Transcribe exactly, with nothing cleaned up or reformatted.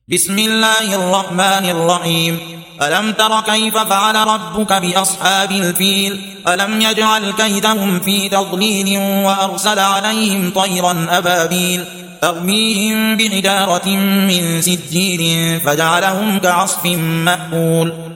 بسم الله الرحمن الرحيم. ألم تر كيف فعل ربك بأصحاب الفيل؟ ألم يجعل كيدهم في تضليل وأرسل عليهم طيرا أبابيل ترميهم بحجارة من سجيل فجعلهم كعصف مأكول.